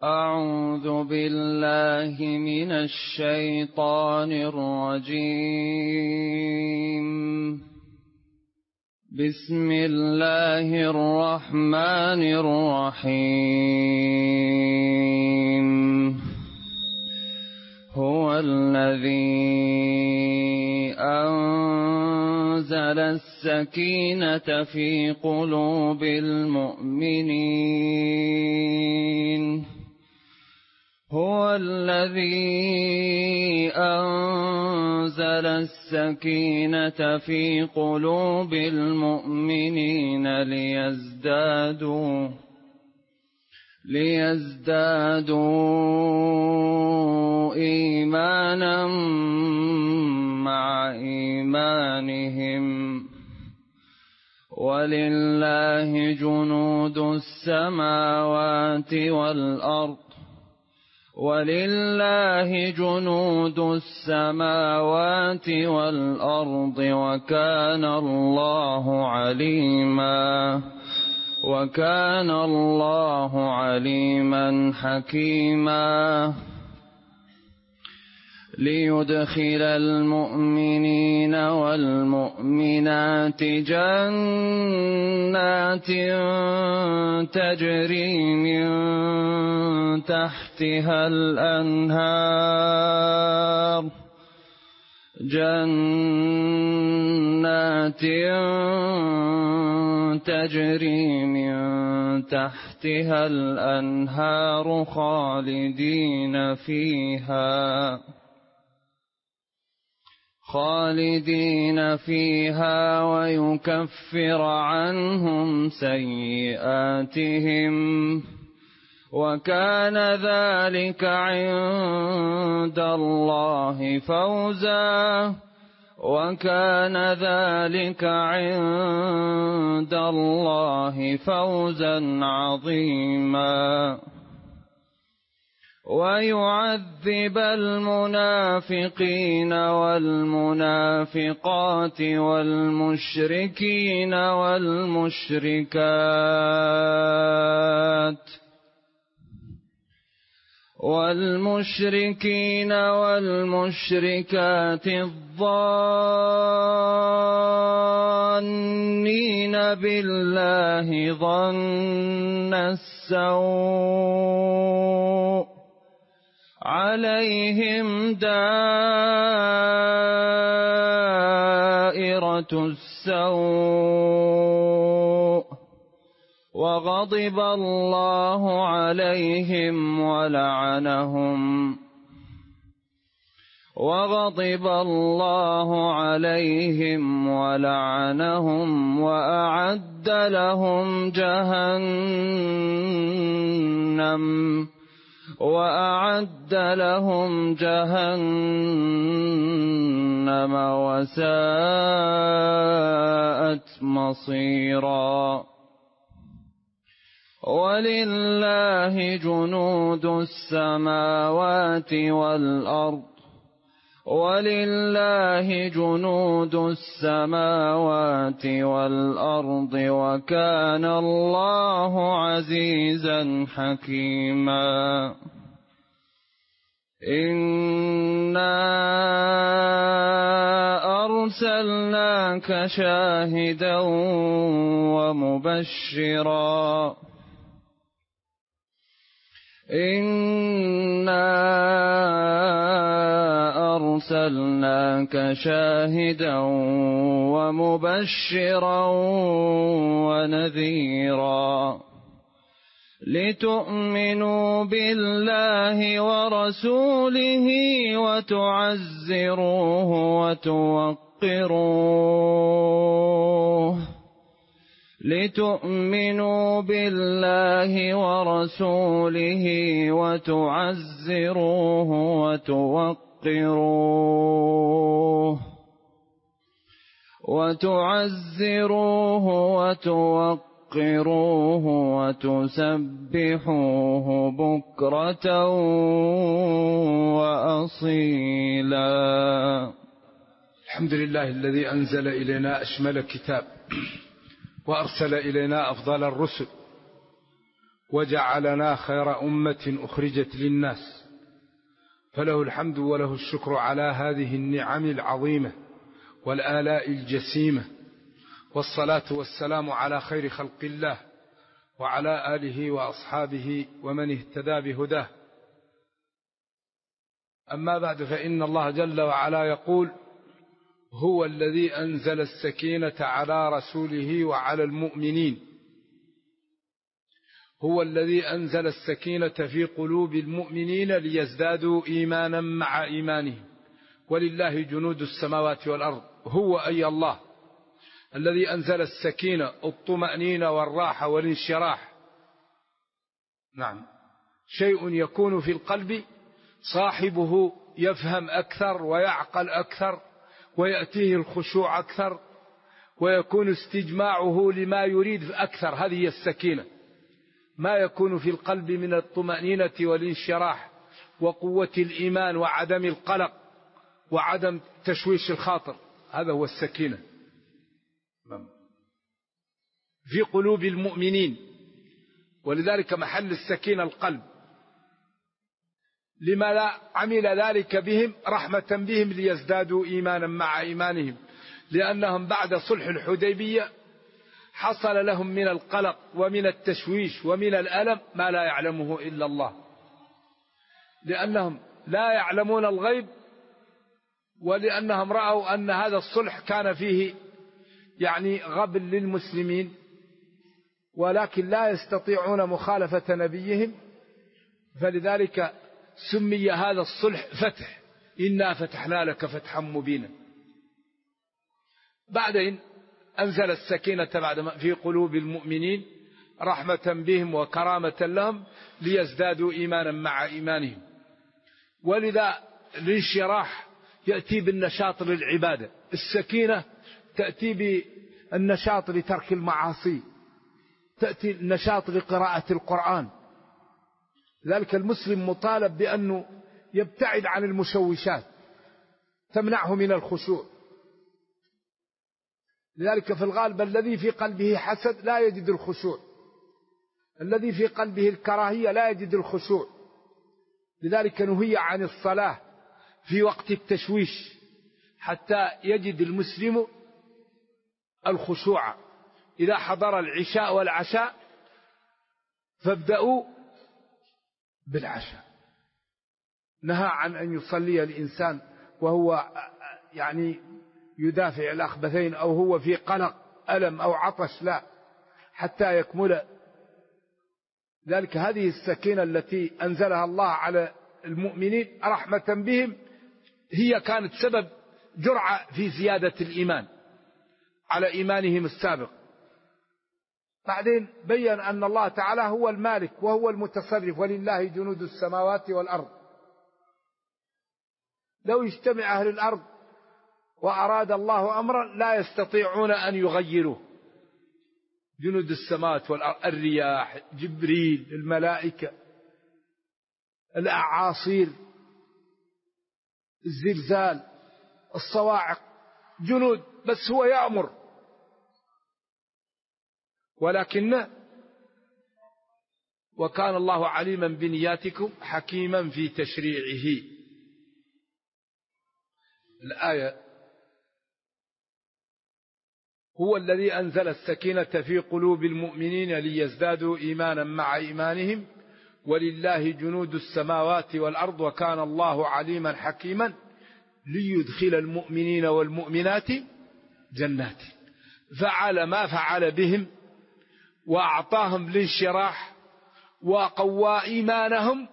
أعوذ بالله من الشيطان الرجيم. بسم الله الرحمن الرحيم. هو الذي أنزل السكينة في قلوب المؤمنين. هو الذي أنزل السكينة في قلوب المؤمنين ليزدادوا إيمانا مع إيمانهم. ولله جنود السماوات والأرض وكان الله عليما حكيما. ليدخل المؤمنين والمؤمنات جنات تجري من تحتها الأنهار خالدين فيها ويكفر عنهم سيئاتهم. وكان ذلك عند الله فوزا عظيما. ويعذب المنافقين والمنافقات والمشركين والمشركات الظانين بالله ظن السوء عليهم دائرة السوء وغضب الله عليهم ولعنهم وأعد لهم جهنم وساءت مصيرا. ولله جنود السماوات والأرض وكان الله عزيزا حكيما. إنا أرسلناك شاهدا ومبشرا ونذيرا لتؤمنوا بالله ورسوله وتعزروه وتوقروه. لتؤمنوا بالله ورسوله وتعزروه وتوقروه وتسبحوه بكرة وأصيلا. الحمد لله الذي أنزل إلينا أشمل الكتاب وأرسل إلينا أفضل الرسل وجعلنا خير أمة أخرجت للناس، فله الحمد وله الشكر على هذه النعم العظيمة والآلاء الجسيمة، والصلاة والسلام على خير خلق الله وعلى آله وأصحابه ومن اهتدى بهداه. أما بعد، فإن الله جل وعلا يقول: هو الذي أنزل السكينة على رسوله وعلى المؤمنين. هو الذي أنزل السكينة في قلوب المؤمنين ليزدادوا إيمانا مع إيمانهم، ولله جنود السماوات والأرض. هو أي الله الذي أنزل السكينة، الطمأنينة والراحة والانشراح. نعم، شيء يكون في القلب صاحبه يفهم أكثر ويعقل أكثر ويأتيه الخشوع أكثر ويكون استجماعه لما يريد أكثر. هذه هي السكينة، ما يكون في القلب من الطمأنينة والانشراح وقوة الإيمان وعدم القلق وعدم تشويش الخاطر. هذا هو السكينة في قلوب المؤمنين، ولذلك محل السكينة القلب. لما لا عمل ذلك بهم رحمة بهم ليزدادوا إيمانا مع إيمانهم، لأنهم بعد صلح الحديبية حصل لهم من القلق ومن التشويش ومن الألم ما لا يعلمه إلا الله، لأنهم لا يعلمون الغيب، ولأنهم رأوا أن هذا الصلح كان فيه غبن للمسلمين، ولكن لا يستطيعون مخالفة نبيهم، فلذلك سمي هذا الصلح فتح. إنا فتحنا لك فتحا مبينا. بعدين أنزل السكينة بعد في قلوب المؤمنين رحمة بهم وكرامة لهم ليزدادوا إيمانا مع إيمانهم. ولذا الانشراح يأتي بالنشاط للعبادة، السكينة تأتي بالنشاط لترك المعاصي، تأتي النشاط لقراءة القرآن. ذلك المسلم مطالب بأنه يبتعد عن المشوشات تمنعه من الخشوع. لذلك في الغالب الذي في قلبه حسد لا يجد الخشوع، الذي في قلبه الكراهية لا يجد الخشوع. لذلك نهي عن الصلاة في وقت التشويش حتى يجد المسلم الخشوع. إذا حضر العشاء والعشاء فابدأوا بالعشاء. نهى عن أن يصلي الإنسان وهو يدافع الأخبثين أو هو في قلق ألم أو عطش، لا، حتى يكمل ذلك. هذه السكينة التي أنزلها الله على المؤمنين رحمة بهم هي كانت سبب جرعة في زيادة الإيمان على إيمانهم السابق. بعدين بيّن أن الله تعالى هو المالك وهو المتصرف، ولله جنود السماوات والأرض. لو اجتمع أهل الأرض وأراد الله أمرا لا يستطيعون أن يغيروه. جنود السماوات والأرض، الرياح، جبريل، الملائكة، الأعاصير، الزلزال، الصواعق، جنود، بس هو يأمر. ولكن وكان الله عليما بنياتكم حكيما في تشريعه. الآية: هو الذي أنزل السكينة في قلوب المؤمنين ليزدادوا إيمانا مع إيمانهم ولله جنود السماوات والأرض وكان الله عليما حكيما ليدخل المؤمنين والمؤمنات جنات. فعل ما فعل بهم وأعطاهم الانشراح وقوى إيمانهم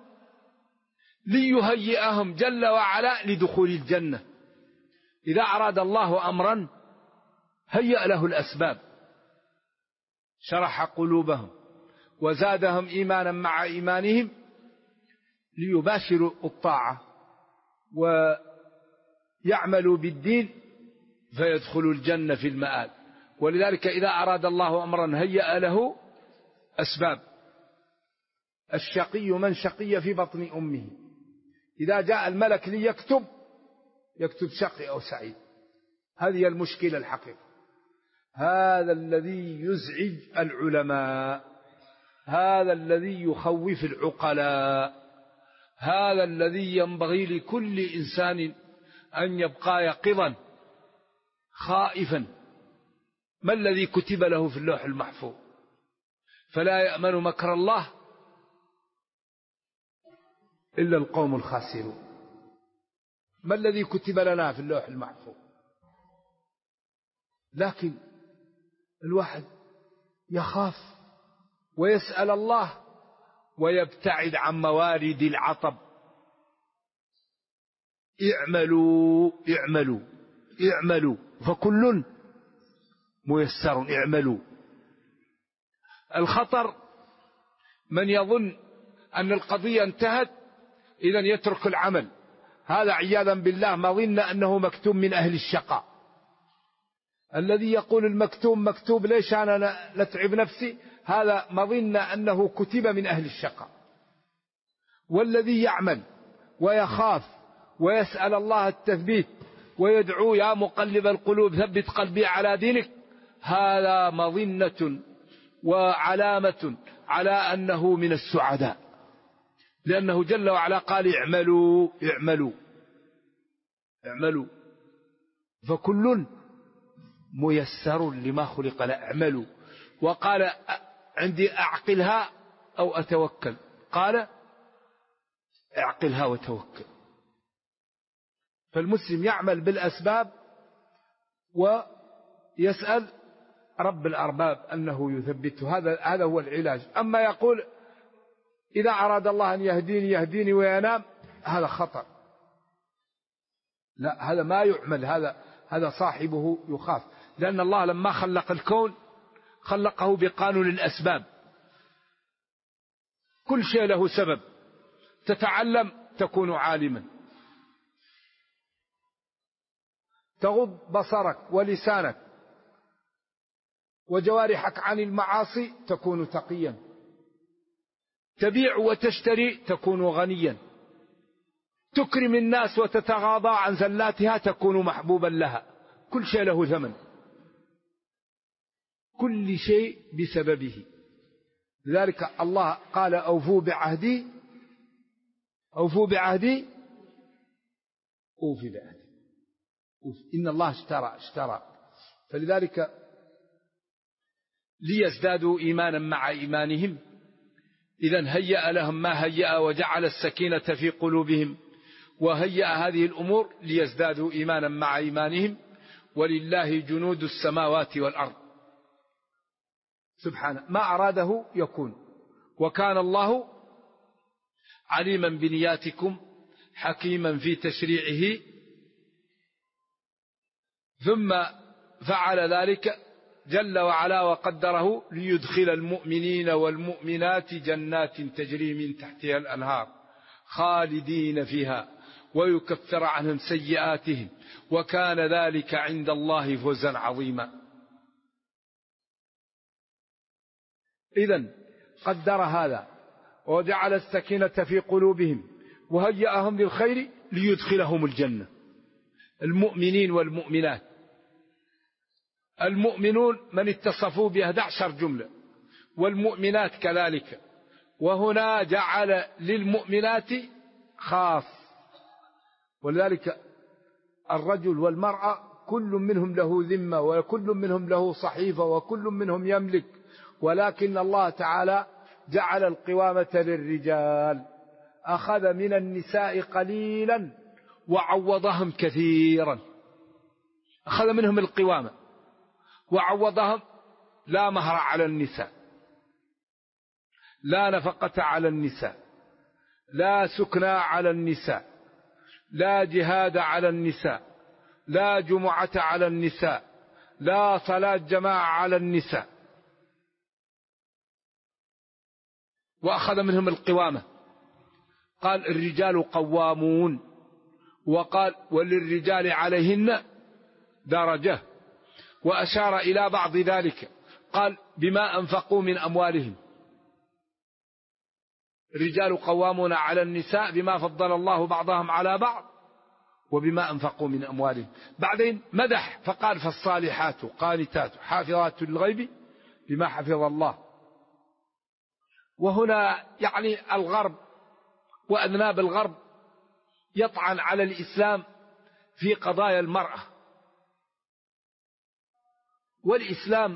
ليهيئهم جل وعلا لدخول الجنة. إذا أراد الله أمرا هيأ له الأسباب، شرح قلوبهم وزادهم إيمانا مع إيمانهم ليباشروا الطاعة ويعملوا بالدين فيدخلوا الجنة في المآل. ولذلك إذا أراد الله أمرا هيأ له أسباب. الشقي من شقي في بطن أمه، إذا جاء الملك ليكتب يكتب شقي أو سعيد. هذه المشكلة الحقيقة. هذا الذي يزعج العلماء، هذا الذي يخوف العقلاء، هذا الذي ينبغي لكل إنسان أن يبقى يقظا خائفا. ما الذي كتب له في اللوح المحفوظ؟ فلا يأمن مكر الله إلا القوم الخاسرون. ما الذي كتب لنا في اللوح المحفوظ؟ لكن الواحد يخاف ويسأل الله ويبتعد عن موارد العطب. اعملوا اعملوا اعملوا فكل ميسر. اعملوا. الخطر من يظن أن القضية انتهت إذن يترك العمل، هذا عياذا بالله مظنة أنه مكتوب من أهل الشقاء. الذي يقول المكتوب مكتوب ليش أنا نتعب نفسي، هذا مظنة أنه كتب من أهل الشقاء. والذي يعمل ويخاف ويسأل الله التثبيت ويدعو يا مقلب القلوب ثبت قلبي على دينك، هذا مظنة وعلامة على أنه من السعداء، لأنه جل وعلا قال اعملوا اعملوا اعملوا فكل ميسر لما خلق له. اعملوا. وقال عندي أعقلها أو أتوكل، قال اعقلها وتوكل. فالمسلم يعمل بالأسباب ويسأل رب الأرباب أنه يثبته. هذا هو العلاج. أما يقول إذا أراد الله أن يهديني يهديني وينام، هذا خطر. لا، هذا ما يعمل، هذا صاحبه يخاف. لأن الله لما خلق الكون خلقه بقانون الأسباب. كل شيء له سبب. تتعلم تكون عالما، تغض بصرك ولسانك وجوارحك عن المعاصي تكون تقيا، تبيع وتشتري تكون غنيا، تكرم الناس وتتغاضى عن زلاتها تكون محبوبا لها. كل شيء له ثمن، كل شيء بسببه. لذلك الله قال أوفوا بعهدي أوفوا بعهدي أوفي بعهدي. إن الله اشترى. فلذلك ليزدادوا إيمانا مع إيمانهم، إذن هيأ لهم ما هيأ وجعل السكينة في قلوبهم وهيأ هذه الأمور ليزدادوا إيمانا مع إيمانهم. ولله جنود السماوات والأرض سبحانه، ما أراده يكون. وكان الله عليما بنياتكم حكيما في تشريعه. ثم فعل ذلك جل وعلا وقدره ليدخل المؤمنين والمؤمنات جنات تجري من تحتها الأنهار خالدين فيها ويكفر عنهم سيئاتهم وكان ذلك عند الله فوزا عظيما. إذن قدر هذا وجعل السكينة في قلوبهم وهيأهم للخير ليدخلهم الجنة. المؤمنين والمؤمنات، المؤمنون من اتصفوا ب11 جملة، والمؤمنات كذلك. وهنا جعل للمؤمنات خاص. ولذلك الرجل والمرأة كل منهم له ذمة وكل منهم له صحيفة وكل منهم يملك، ولكن الله تعالى جعل القوامة للرجال. أخذ من النساء قليلا وعوضهم كثيرا. أخذ منهم القوامة وعوضهم لا مهر على النساء، لا نفقة على النساء، لا سكنى على النساء، لا جهاد على النساء، لا جمعة على النساء، لا صلاة جماعة على النساء. وأخذ منهم القوامة. قال الرجال قوامون، وقال وللرجال عليهن درجة، وأشار إلى بعض ذلك قال بما أنفقوا من أموالهم. الرجال قوامون على النساء بما فضل الله بعضهم على بعض وبما أنفقوا من أموالهم. بعدين مدح فقال فالصالحات قانتات حافظات للغيب بما حفظ الله. وهنا يعني الغرب وأذناب الغرب يطعن على الإسلام في قضايا المرأة، والإسلام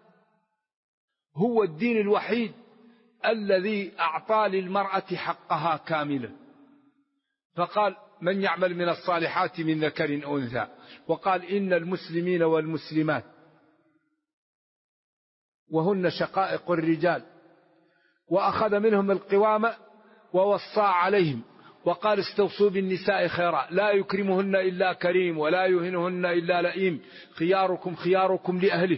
هو الدين الوحيد الذي أعطى للمرأة حقها كاملا، فقال من يعمل من الصالحات من ذكر أو أنثى، وقال إن المسلمين والمسلمات وهن شقائق الرجال، وأخذ منهم القوامة ووصى عليهم، وقال استوصوا بالنساء خيرا لا يكرمهن إلا كريم ولا يهنهن إلا لئيم، خياركم خياركم لأهله.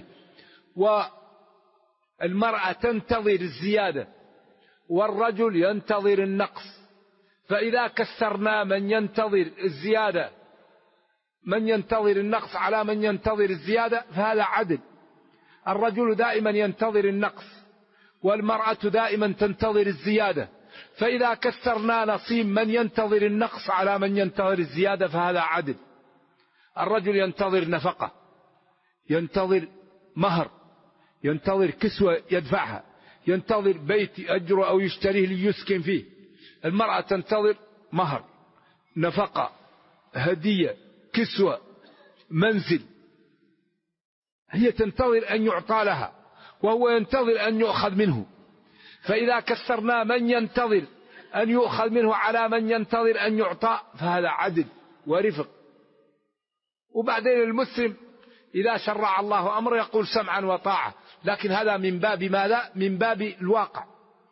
والمرأة تنتظر الزيادة والرجل ينتظر النقص، فإذا كسرنا من ينتظر الزيادة من ينتظر النقص على من ينتظر الزيادة فهذا عدل. الرجل دائما ينتظر النقص والمرأة دائما تنتظر الزيادة، فإذا كسرنا نصيب من ينتظر النقص على من ينتظر الزيادة فهذا عدل. الرجل ينتظر نفقة، ينتظر مهر، ينتظر كسوة يدفعها، ينتظر بيت يأجره أو يشتريه ليسكن فيه. المرأة تنتظر مهر، نفقة، هدية، كسوة، منزل، هي تنتظر أن يعطى لها وهو ينتظر أن يؤخذ منه. فإذا كسرنا من ينتظر أن يؤخذ منه على من ينتظر أن يعطى فهذا عدل ورفق. وبعدين المسلم إذا شرع الله أمر يقول سمعا وطاعة، لكن هذا من باب ماذا؟ من باب الواقع.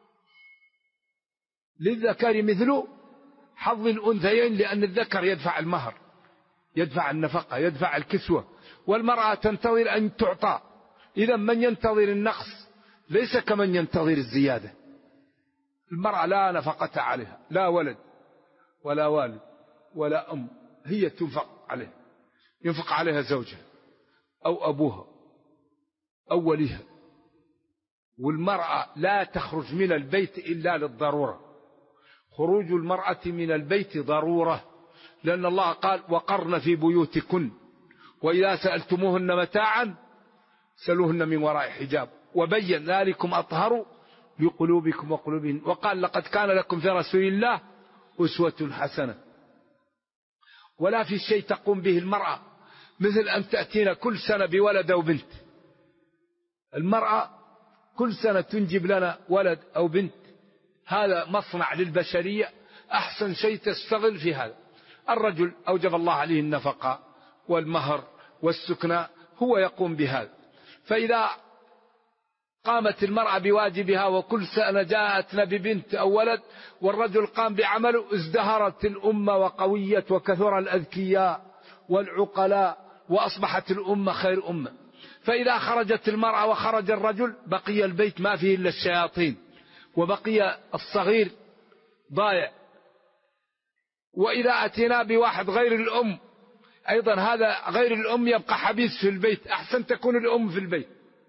للذكر مثل حظ الأنثيين، لأن الذكر يدفع المهر، يدفع النفقة، يدفع الكسوة، والمرأة تنتظر أن تعطى. إذا من ينتظر النقص ليس كمن ينتظر الزيادة. المرأة لا نفقة عليها، لا ولد ولا والد ولا أم، هي تنفق عليها، ينفق عليها زوجها أو أبوها أو وليها. والمرأة لا تخرج من البيت إلا للضرورة. خروج المرأة من البيت ضرورة، لأن الله قال وقرن في بيوتكن وإذا سألتموهن متاعا سألوهن من وراء حجاب، وبين ذلكم أطهر لقلوبكم وقلوبهن، وقال لقد كان لكم في رسول الله أسوة حسنة. ولا في شيء تقوم به المرأة مثل أن تأتينا كل سنة بولد أو بنت. المرأة كل سنة تنجب لنا ولد أو بنت، هذا مصنع للبشرية، أحسن شيء تستغل في هذا. الرجل أوجب الله عليه النفقة والمهر والسكنى، هو يقوم بهذا. فإذا قامت المرأة بواجبها وكل سنة جاءتنا ببنت أو ولد والرجل قام بعمله، ازدهرت الأمة وقويت وكثر الأذكياء والعقلاء وأصبحت الأمة خير أمة. فإذا خرجت المرأة وخرج الرجل بقي البيت ما فيه إلا الشياطين، وبقي الصغير ضايع. وإذا أتينا بواحد غير الأم أيضا هذا غير الأم يبقى حبيس في البيت، أحسن تكون الأم في البيت.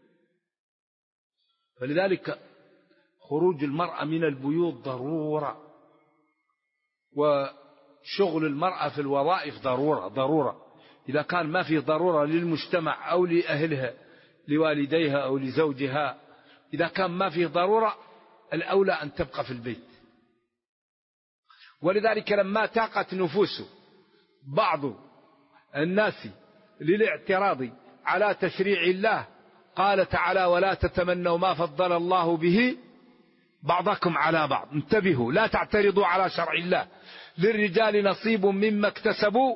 فلذلك خروج المرأة من البيوت ضرورة، وشغل المرأة في الوظائف ضرورة. إذا كان ما فيه ضرورة للمجتمع أو لأهلها لوالديها أو لزوجها، إذا كان ما فيه ضرورة الأولى أن تبقى في البيت. ولذلك لما تاقت نفوس بعض الناس للاعتراض على تشريع الله قال تعالى ولا تتمنوا ما فضل الله به بعضكم على بعض. انتبهوا، لا تعترضوا على شرع الله. للرجال نصيب مما اكتسبوا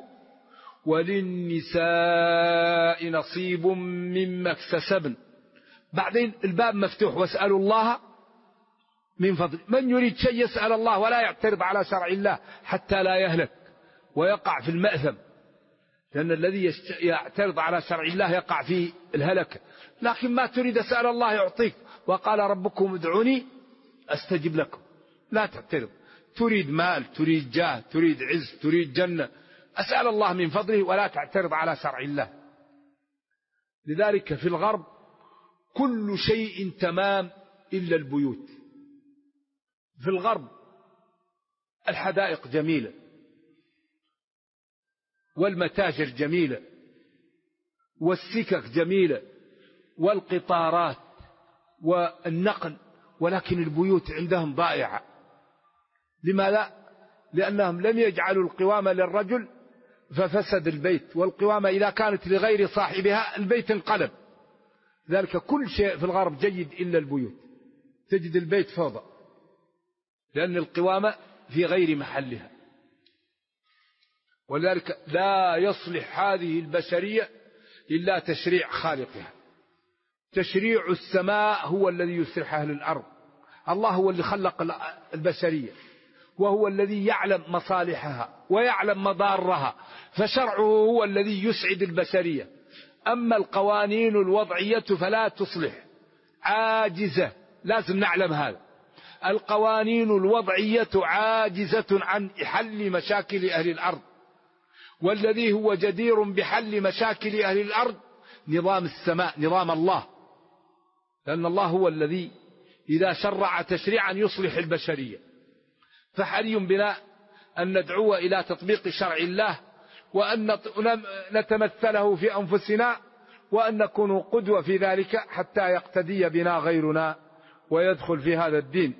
وللنساء نصيب مما اكتسبن. بعدين الباب مفتوح واسألوا الله من فضل. من يريد شيء يسأل الله ولا يعترض على شرع الله حتى لا يهلك ويقع في المأثم، لأن الذي يعترض على شرع الله يقع في الهلكة. لكن ما تريد أسأل الله يعطيك، وقال ربكم ادعوني أستجب لكم. لا تعترض، تريد مال، تريد جاه، تريد عز، تريد جنة، أسأل الله من فضله ولا تعترض على شرع الله. لذلك في الغرب كل شيء تمام إلا البيوت. في الغرب الحدائق جميلة والمتاجر جميلة والسكك جميلة والقطارات والنقل ولكن البيوت عندهم ضائعة. لماذا؟ لأنهم لم يجعلوا القوامة للرجل ففسد البيت، والقوامة إذا كانت لغير صاحبها البيت انقلب. ذلك كل شيء في الغرب جيد إلا البيوت، تجد البيت فوضى لأن القوامة في غير محلها. ولذلك لا يصلح هذه البشرية إلا تشريع خالقها. تشريع السماء هو الذي يصلح أهل الأرض. الله هو اللي خلق البشرية، وهو الذي يعلم مصالحها ويعلم مضارها، فشرعه هو الذي يسعد البشرية. أما القوانين الوضعية فلا تصلح، عاجزة، لازم نعلم هذا. القوانين الوضعية عاجزة عن حل مشاكل أهل الأرض، والذي هو جدير بحل مشاكل أهل الأرض نظام السماء، نظام الله، لأن الله هو الذي إذا شرع تشريعا يصلح البشرية. فحري بنا أن ندعو إلى تطبيق شرع الله، وأن نتمثله في أنفسنا، وأن نكون قدوة في ذلك حتى يقتدي بنا غيرنا ويدخل في هذا الدين.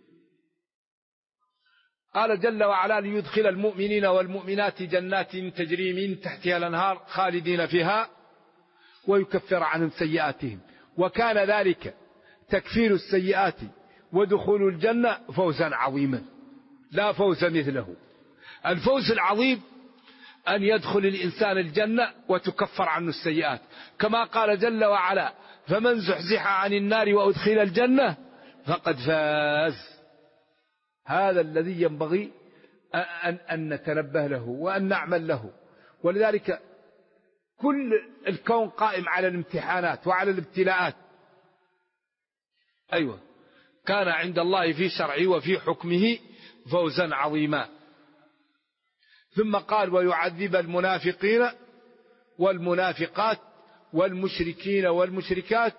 قال جل وعلا: ليدخل المؤمنين والمؤمنات جنات تجري من تحتها الأنهار خالدين فيها ويكفر عنهم سيئاتهم. وكان ذلك تكفير السيئات ودخول الجنة فوزا عظيما لا فوز مثله. الفوز العظيم أن يدخل الإنسان الجنة وتكفر عنه السيئات، كما قال جل وعلا: فمن زحزح عن النار وأدخل الجنة فقد فاز. هذا الذي ينبغي أن نتنبه له وأن نعمل له. ولذلك كل الكون قائم على الامتحانات وعلى الابتلاءات. أيوة، كان عند الله في شرعه وفي حكمه فوزا عظيما. ثم قال: ويعذب المنافقين والمنافقات والمشركين والمشركات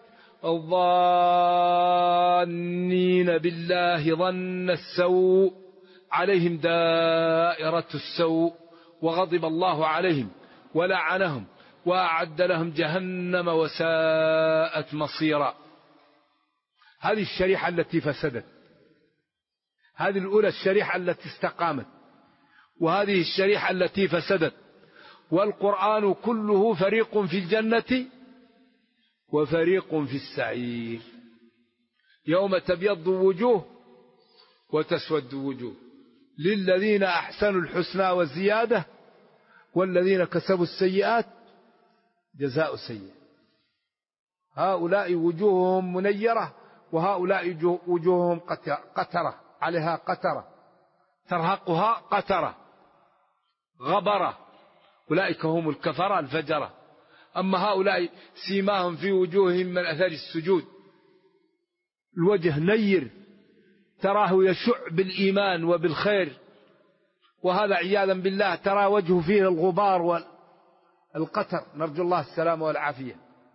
الظانين بالله ظن السوء عليهم دائرة السوء وغضب الله عليهم ولعنهم وأعد لهم جهنم وساءت مصيرا. هذه الشريحة التي فسدت، هذه الأولى الشريحة التي استقامت، وهذه الشريحة التي فسدت. والقرآن كله فريق في الجنة وفريق في السعير. يوم تبيض وجوه وتسود وجوه، للذين أحسنوا الحسنى والزيادة، والذين كسبوا السيئات جزاء سيئة. هؤلاء وجوههم منيرة وهؤلاء وجوههم قترة، عليها قترة ترهقها قترة غبرة، أولئك هم الكفرة الفجرة. أما هؤلاء سيماهم في وجوههم من أثر السجود، الوجه نير تراه يشع بالإيمان وبالخير، وهذا عياذا بالله ترى وجهه فيه الغبار والقتر، نرجو الله السلامة والعافية.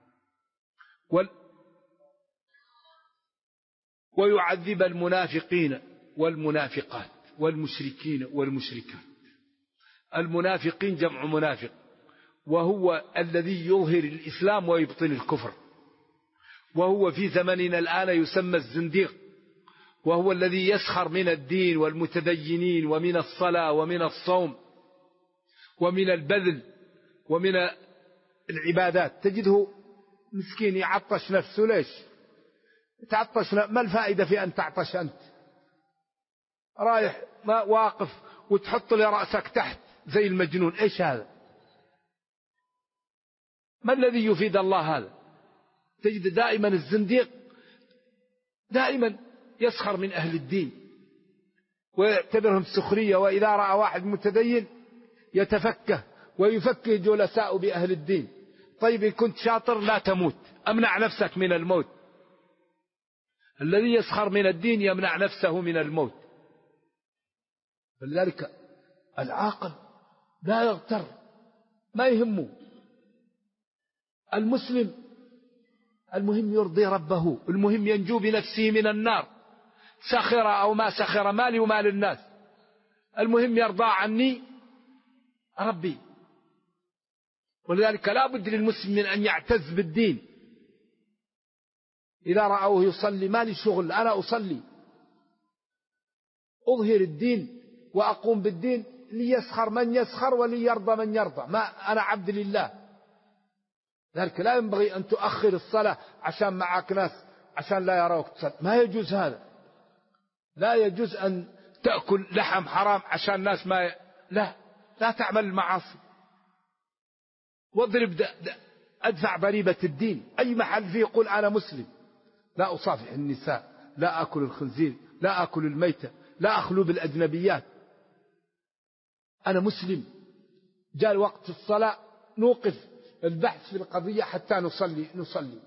ويعذب المنافقين والمنافقات والمشركين والمشركات. المنافقين جمع منافق، وهو الذي يظهر الإسلام ويبطن الكفر، وهو في زمننا الآن يسمى الزنديق، وهو الذي يسخر من الدين والمتدينين ومن الصلاة ومن الصوم ومن البذل ومن العبادات. تجده مسكين يعطش نفسه. ليش تعطش؟ ما الفائدة في أن تعطش أنت؟ رايح واقف وتحط لي رأسك تحت زي المجنون. إيش هذا؟ ما الذي يفيد الله هذا؟ تجد دائما الزنديق دائما يسخر من أهل الدين ويعتبرهم سخرية، وإذا رأى واحد متدين يتفكه ويفكه جلساء بأهل الدين. طيب إن كنت شاطر لا تموت، أمنع نفسك من الموت. الذي يسخر من الدين يمنع نفسه من الموت. فلذلك العاقل لا يغتر، ما يهمه. المسلم المهم يرضي ربه، المهم ينجو بنفسه من النار، سخر أو ما سخر، مالي ومال الناس، المهم يرضى عني ربي. ولذلك لا بد للمسلم من أن يعتز بالدين، إذا رأوه يصلي ما لي شغل، أنا أصلي أظهر الدين وأقوم بالدين، ليسخر من يسخر وليرضى من يرضى، ما أنا عبد لله. ذلك لا ينبغي أن تؤخر الصلاة عشان معك ناس عشان لا يروك تصلي، ما يجوز هذا. لا يجوز أن تأكل لحم حرام عشان الناس ما لا تعمل المعاصي. واضرب أدفع ضريبة الدين. أي محل فيه يقول أنا مسلم، لا أصافح النساء، لا أكل الخنزير، لا أكل الميتة، لا أخلو بالأجنبيات، أنا مسلم. جاء وقت الصلاة نوقف البحث في القضية حتى نصلي.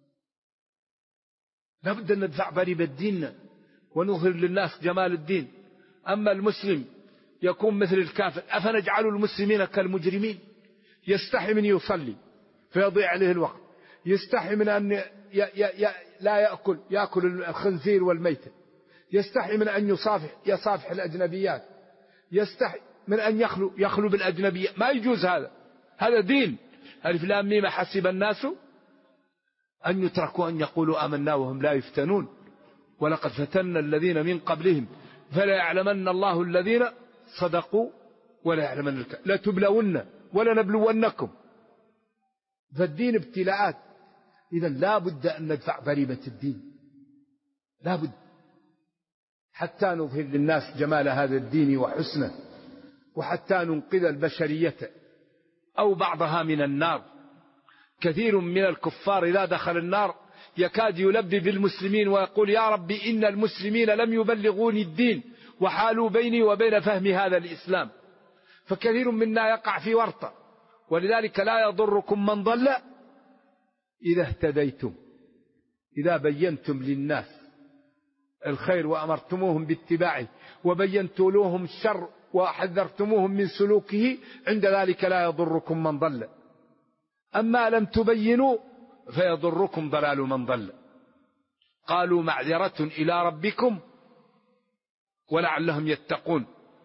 لابد أن ندفع ضريبة ديننا ونظهر للناس جمال الدين. أما المسلم يكون مثل الكافر. أفنجعل المسلمين كالمجرمين؟ يستحي من يصلي فيضيع عليه الوقت، يستحي من أن لا يأكل الخنزير والميتة، يستحي من أن يصافح الأجنبيات، يستحي من أن يخلو بالأجنبية. ما يجوز هذا دين. ألف لام ميم حسب الناس أن يتركوا أن يقولوا آمنا وهم لا يفتنون ولقد فتنا الذين من قبلهم فلا يعلمن الله الذين صدقوا ولا يعلمن لا تبلون ولا نبلونكم. فالدين ابتلاءات. إذا لا بد أن ندفع ضريبة الدين، لا بد، حتى نظهر للناس جمال هذا الدين وحسنه، وحتى ننقذ البشرية أو بعضها من النار. كثير من الكفار إذا دخل النار يكاد يلبي بالمسلمين ويقول يا ربي إن المسلمين لم يبلغوني الدين وحالوا بيني وبين فهم هذا الإسلام. فكثير منا يقع في ورطة. ولذلك لا يضركم من ضل إذا اهتديتم، إذا بينتم للناس الخير وأمرتموهم باتباعه وبينتوا لهم الشر وحذرتموهم من سلوكه، عند ذلك لا يضركم من ضل. أما لم تبينوا فيضركم ضلال من ضل. قالوا معذرة إلى ربكم ولعلهم يتقون.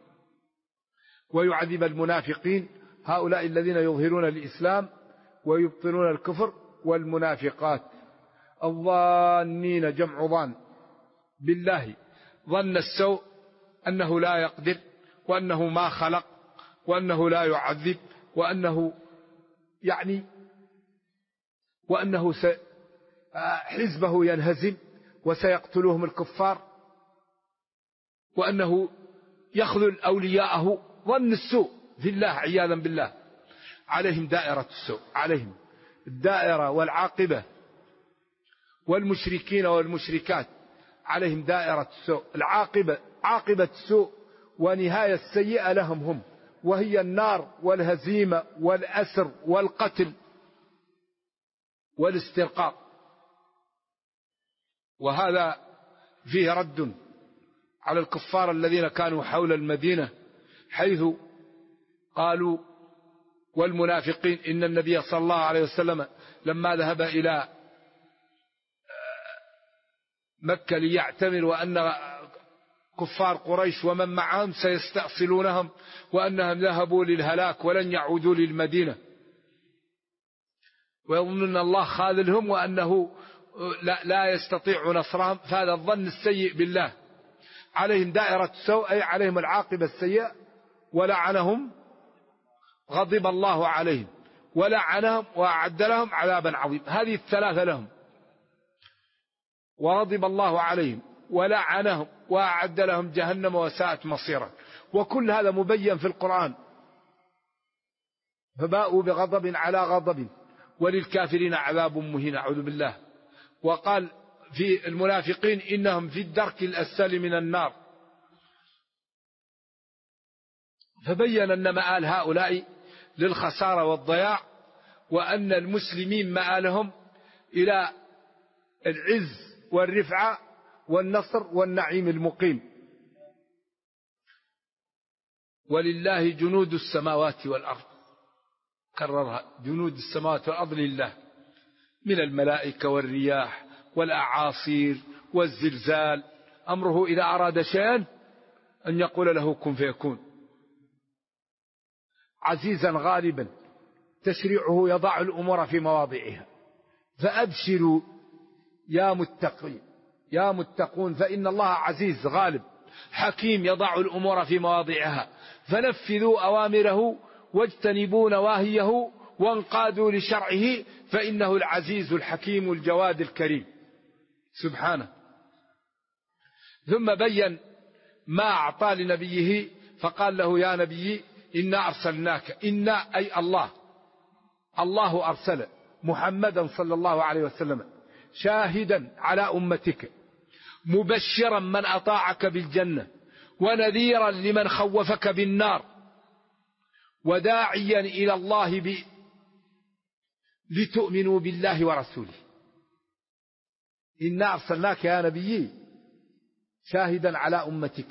ويعذب المنافقين، هؤلاء الذين يظهرون الإسلام ويبطنون الكفر، والمنافقات الظانين جمع ظان بالله ظن السوء أنه لا يقدر وأنه ما خلق وأنه لا يعذب وأنه حزبه ينهزم وسيقتلهم الكفار وأنه يخذل أولياءه. ظن السوء في الله عياذا بالله. عليهم دائرة السوء، عليهم الدائرة والعاقبة. والمشركين والمشركات عليهم دائرة السوء، العاقبة، عاقبة السوء ونهاية السيئة لهم هم، وهي النار والهزيمة والأسر والقتل والاسترقاق. وهذا فيه رد على الكفار الذين كانوا حول المدينة، حيث قالوا والمنافقين إن النبي صلى الله عليه وسلم لما ذهب إلى مكة ليعتمر وأن كفار قريش ومن معهم سيستأصلونهم وأنهم ذهبوا للهلاك ولن يعودوا للمدينة، ويظنون الله خاذلهم وأنه لا يستطيع نصرهم. فهذا الظن السيء بالله. عليهم دائرة السوء أي عليهم العاقبة السيئة، ولعنهم، غضب الله عليهم ولعنهم وأعد لهم عذابا عظيما. هذه الثلاثة لهم: وغضب الله عليهم ولعنهم وأعد لهم جهنم وساءت مصيرا. وكل هذا مبين في القرآن. فباءوا بغضب على غضب وللكافرين عذاب مهين. أعوذ بالله. وقال في المنافقين إنهم في الدرك الأسفل من النار. فبين أن مآل هؤلاء للخسارة والضياع، وأن المسلمين مآلهم إلى العز والرفعة والنصر والنعيم المقيم. ولله جنود السماوات والأرض. كررها: جنود السماوات والأرض لله، من الملائكة والرياح والأعاصير والزلزال. أمره إذا أراد شيئا أن يقول له كن فيكون. عزيزا غالبا تشريعه يضع الأمور في مواضعها. فأبشروا يا متقون فإن الله عزيز غالب حكيم يضع الأمور في مواضعها، فنفذوا أوامره واجتنبوا نواهيه وانقادوا لشرعه، فإنه العزيز الحكيم الجواد الكريم سبحانه. ثم بين ما أعطى لنبيه فقال له: يا نبي إنا أرسلناك، إنا أي الله أرسل محمدا صلى الله عليه وسلم شاهدا على أمتك، مبشرا من أطاعك بالجنة، ونذيرا لمن خوفك بالنار، وداعيا إلى الله لتؤمنوا بالله ورسوله. إنا أرسلناك يا نبي شاهدا على أمتك،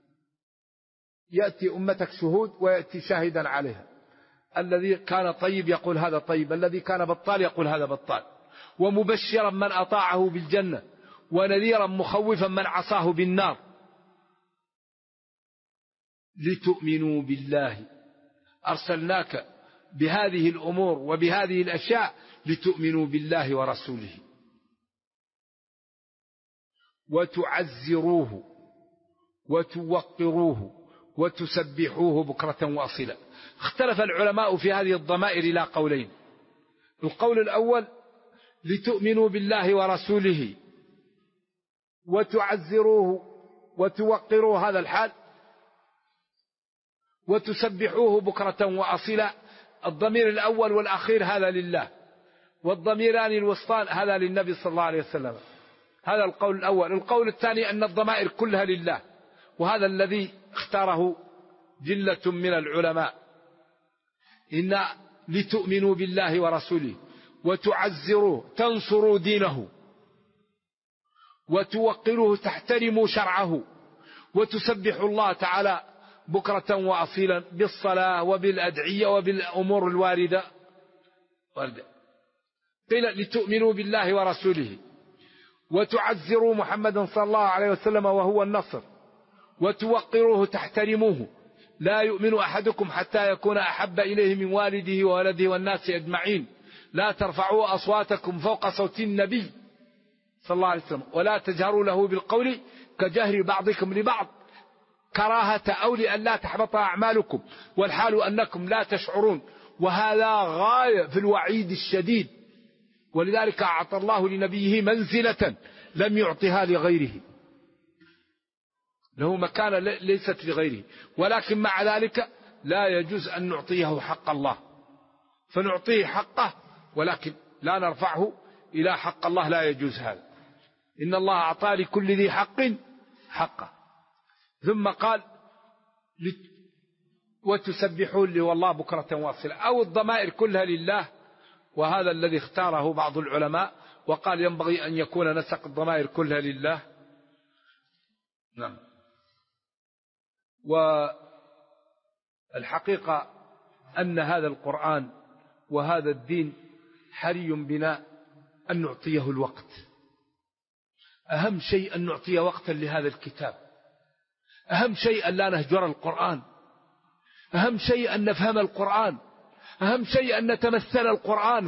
يأتي أمتك شهود ويأتي شاهدا عليها. الذي كان طيب يقول هذا طيب، الذي كان بطال يقول هذا بطال، ومبشرا من أطاعه بالجنة، ونذيرا مخوفا من عصاه بالنار، لتؤمنوا بالله. أرسلناك بهذه الأمور وبهذه الأشياء لتؤمنوا بالله ورسوله، وتعزروه وتوقروه وتسبحوه بكرة وأصيلا. اختلف العلماء في هذه الضمائر إلى قولين. القول الأول: لتؤمنوا بالله ورسوله وتعزروه وتوقروه، هذا الحال، وتسبحوه بكرة وأصيلا. الضمير الأول والأخير هذا لله، والضميران الوسطان هذا للنبي صلى الله عليه وسلم. هذا القول الأول. القول الثاني أن الضمائر كلها لله، وهذا الذي اختاره جلة من العلماء. إن لتؤمنوا بالله ورسوله وتعزروه تنصروا دينه، وتوقروه تحترموا شرعه، وتسبحوا الله تعالى بكرة وأصيلا بالصلاة وبالأدعية وبالأمور الواردة. قيل لتؤمنوا بالله ورسوله وتعزروا محمدا صلى الله عليه وسلم وهو النصر، وتوقروه تحترموه. لا يؤمن أحدكم حتى يكون أحب إليه من والده وولده والناس أجمعين. لا ترفعوا أصواتكم فوق صوت النبي صلى الله عليه وسلم، ولا تجهروا له بالقول كجهر بعضكم لبعض، كراهة أو لأن لا تحبط أعمالكم والحال أنكم لا تشعرون. وهذا غاية في الوعيد الشديد، ولذلك أعطى الله لنبيه منزلة لم يعطها لغيره، له مكانة ليست لغيره. ولكن مع ذلك لا يجوز أن نعطيه حق الله، فنعطيه حقه ولكن لا نرفعه إلى حق الله، لا يجوز هذا. إن الله أعطى لكل ذي حق حقه. ثم قال وتسبحون لي والله بكرة واصلة، أو الضمائر كلها لله، وهذا الذي اختاره بعض العلماء وقال ينبغي أن يكون نسق الضمائر كلها لله. نعم. والحقيقة أن هذا القرآن وهذا الدين حري بنا أن نعطيه الوقت. أهم شيء أن نعطيه وقتا لهذا الكتاب، أهم شيء أن لا نهجر القرآن، أهم شيء أن نفهم القرآن، أهم شيء أن نتمثل القرآن.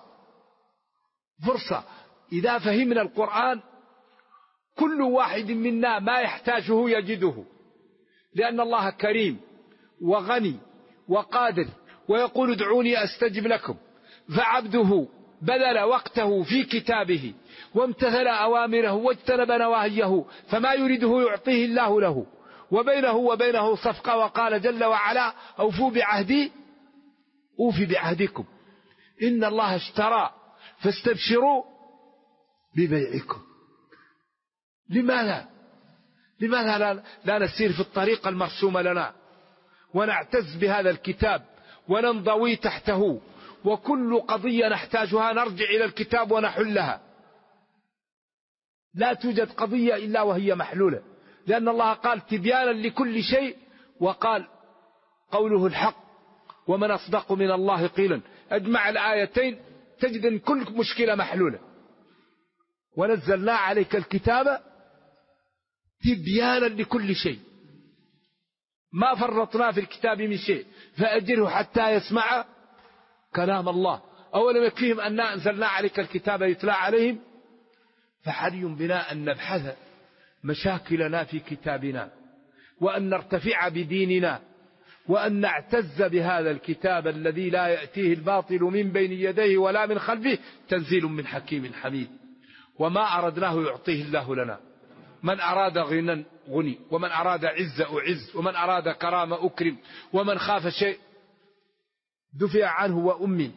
فرصة إذا فهمنا القرآن كل واحد منا ما يحتاجه يجده، لأن الله كريم وغني وقادر، ويقول ادعوني أستجب لكم. فعبده بذل وقته في كتابه وامتثل أوامره واجتنب نواهيه، فما يريده يعطيه الله له، وبينه وبينه صفقة. وقال جل وعلا أوفوا بعهدي أوفي بعهدكم إن الله اشترى فاستبشروا ببيعكم. لماذا لا نسير في الطريقة المرسومة لنا ونعتز بهذا الكتاب وننضوي تحته، وكل قضية نحتاجها نرجع إلى الكتاب ونحلها. لا توجد قضية إلا وهي محلولة، لأن الله قال تبيانا لكل شيء، وقال قوله الحق ومن أصدق من الله قيلا. أجمع الآيتين تجد أن كل مشكلة محلولة. ونزلنا عليك الكتاب تبيانا لكل شيء، ما فرطنا في الكتاب من شيء، فأجره حتى يسمع كلام الله. أولم يكفيهم أن أنزلنا عليك الكتاب يتلى عليهم فحري بنا أن نبحث مشاكلنا في كتابنا، وأن نرتفع بديننا، وأن نعتز بهذا الكتاب الذي لا يأتيه الباطل من بين يديه ولا من خلفه، تنزيل من حكيم حميد. وما أردناه يعطيه الله لنا. من أراد غنى غني، ومن أراد عز أعز، ومن أراد كرامة أكرم، ومن خاف شيء دفع عنه وأمن.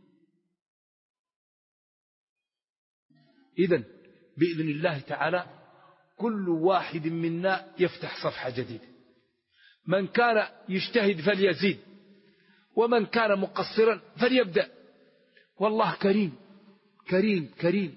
إذن بإذن الله تعالى كل واحد منا يفتح صفحة جديدة. من كان يجتهد فليزيد، ومن كان مقصرا فليبدأ. والله كريم كريم كريم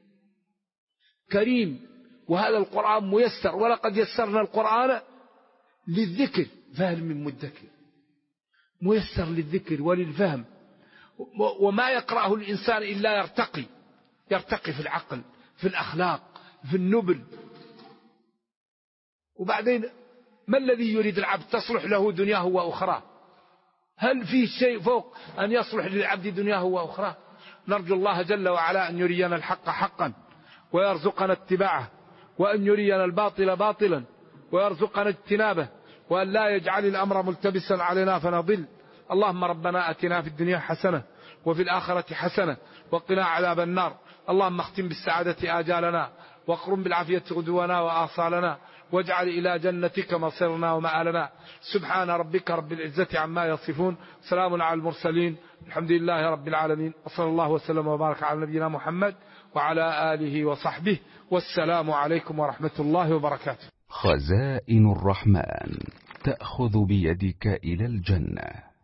كريم، وهذا القرآن ميسر. ولقد يسرنا القرآن للذكر فهل من مدكر. ميسر للذكر وللفهم، وما يقرأه الإنسان إلا يرتقي في العقل، في الأخلاق، في النبل. وبعدين ما الذي يريد العبد؟ تصلح له دنياه وأخراه. هل في شيء فوق أن يصلح للعبد دنياه وأخراه؟ نرجو الله جل وعلا أن يرينا الحق حقا ويرزقنا اتباعه، وأن يرينا الباطل باطلا ويرزقنا اجتنابه، وأن لا يجعل الأمر ملتبسا علينا فنضل. اللهم ربنا أتنا في الدنيا حسنة وفي الآخرة حسنة وقنا عذاب النار. اللهم اختم بالسعادة آجالنا، واقرم بالعافية غدونا وآصالنا، واجعل إلى جنتك مصيرنا ومآلنا. سبحان ربك رب العزة عما يصفون، سلام على المرسلين، الحمد لله رب العالمين، وصلى الله وسلم وبارك على نبينا محمد وعلى آله وصحبه، والسلام عليكم ورحمة الله وبركاته. خزائن الرحمن تأخذ بيدك إلى الجنة.